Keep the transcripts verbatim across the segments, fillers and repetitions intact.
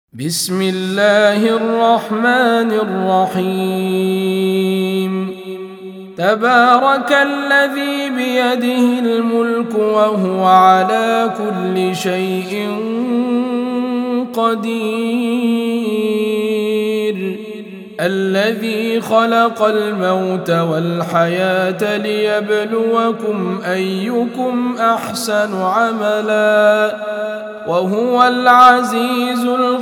بسم الله الرحمن الرحيم تبارك الذي بيده الملك وهو على كل شيء قدير الذي خلق الموت والحياة ليبلوكم أيكم أحسن عملا وهو العزيز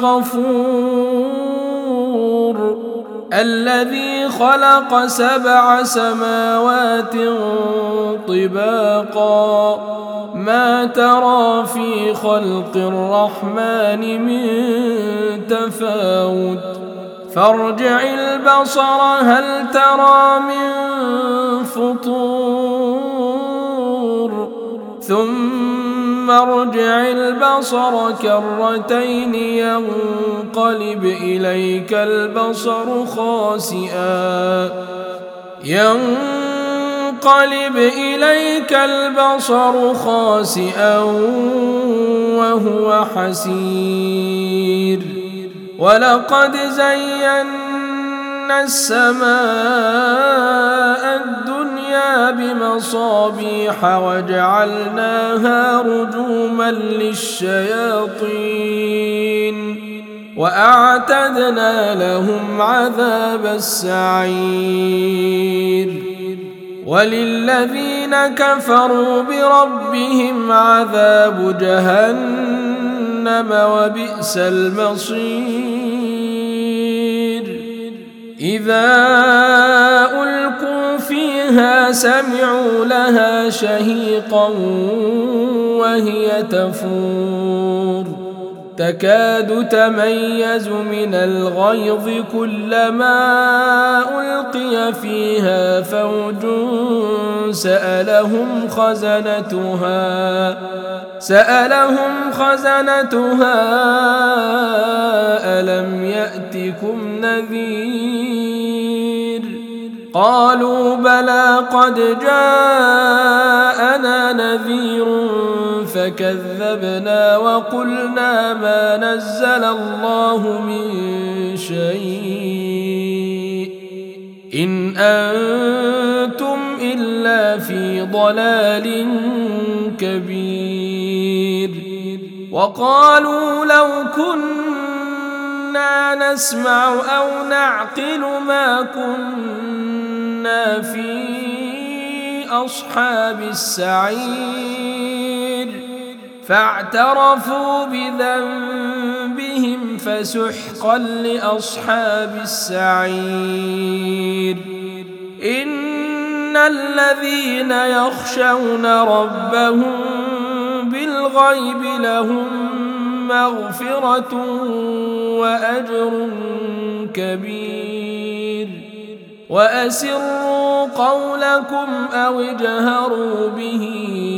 الغفور الذي خلق سبع سماوات طباقا ما ترى في خلق الرحمن من تفاوت فارجع البصر هل ترى من فطور ثم ارجع البصر كرتين ينقلب إليك البصر خاسئا ينقلب إليك البصر خاسئا وهو حسير ولقد زينا السماء الدنيا بمصابيح وجعلناها رجوما للشياطين وأعتدنا لهم عذاب السعير وللذين كفروا بربهم عذاب جهنم وبئس المصير إذا ألقوا فيها سمعوا لها شهيقا وهي تفور تكاد تميز من الغيظ كلما ألقي فيها فوج سألهم خزنتها سألهم خزنتها ألم يأتكم نذير قالوا بلى قد جاءنا نذير فكذبنا وقلنا ما نزل الله من شيء إن أنتم إلا في ضلال كبير وقالوا لو كنا نسمع أو نعقل ما كنا في أصحاب السعير فاعترفوا بذنبهم فسحقا لأصحاب السعير إن الذين يخشون ربهم بالغيب لهم مغفرة وأجر كبير وأسروا قولكم أو اجهروا به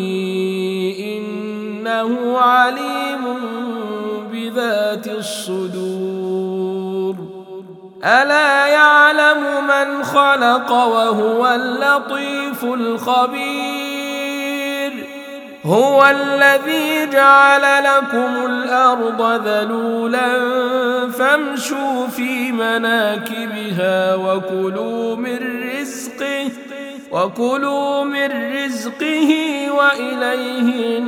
إنه عليم بذات الصدور ألا يعلم من خلق وهو اللطيف الخبير هو الذي جعل لكم الأرض ذلولا فامشوا في مناكبها وكلوا من رزقه وكلوا من رزقه وإليه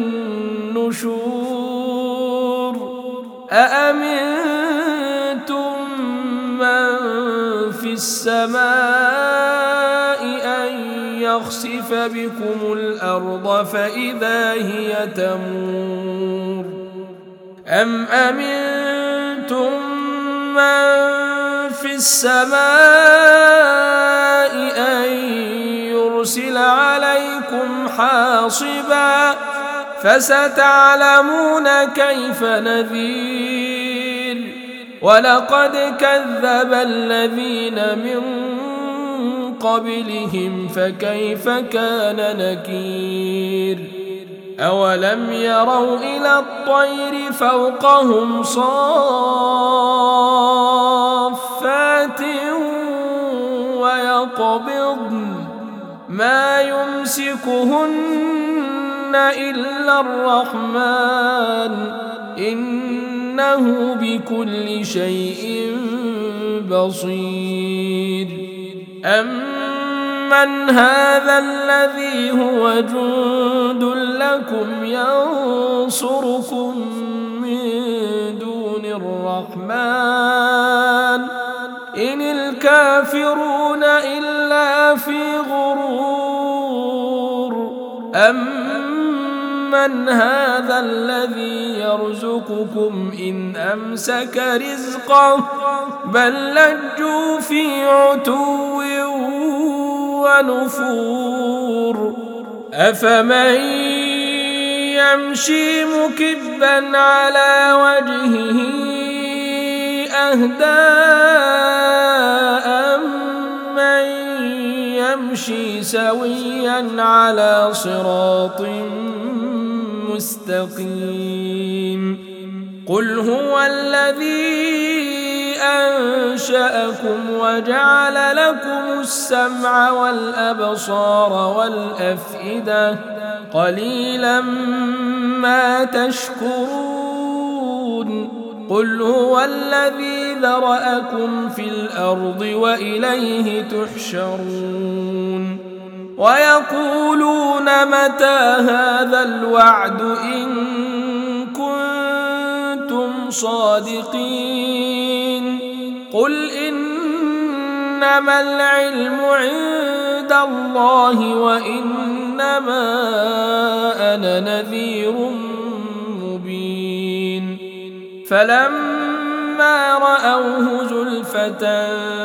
النشور أأمنتم من في السماء أن يخسف بكم الأرض فإذا هي تمور أم أمنتم من في السماء أن يرسل عليكم حاصبا فستعلمون كيف نذير ولقد كذب الذين من قبلهم فكيف كان نكير أولم يروا إلى الطير فوقهم صافات ويقبضن ما يمسكهن إلا الرحمن إن إنه بكل شيء بصير. أمن هذا الذي هو جند لكم ينصركم من دون الرحمن إن الكافرون إلا في غرور. أمن هذا الذي يرزقكم إن أمسك رزقه بل لجوا في عتو ونفور. أفمن يمشي مكبا على وجهه أهدى أمن يمشي سويا على صراط مستقيم. قل هو الذي أنشأكم وجعل لكم السمع والأبصار والأفئدة قليلا ما تشكرون. قل هو الذي ذرأكم في الأرض وإليه تحشرون. ويقولون متى هذا الوعد إن كنتم صادقين. قل إنما العلم عند الله وإنما أنا نذير مبين. فلما رأوه زلفة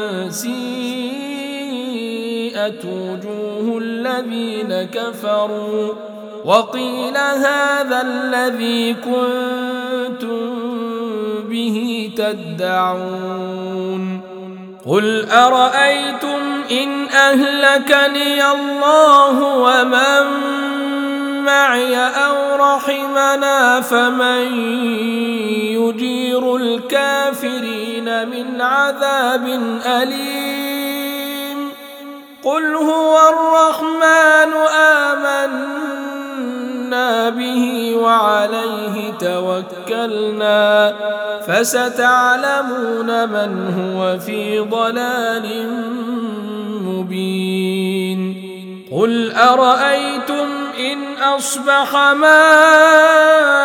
سيئت وجوه الذين كفروا وقيل هذا الذي كنتم به تدعون. قل أرأيتم إن أهلكني الله ومن معي أو رحمنا فمن يجير الكافرين من عذاب أليم. قل هو الرحمن آمنا به وعليه توكلنا فستعلمون من هو في ضلال مبين. قل أرأيتم إن أصبح ماؤكم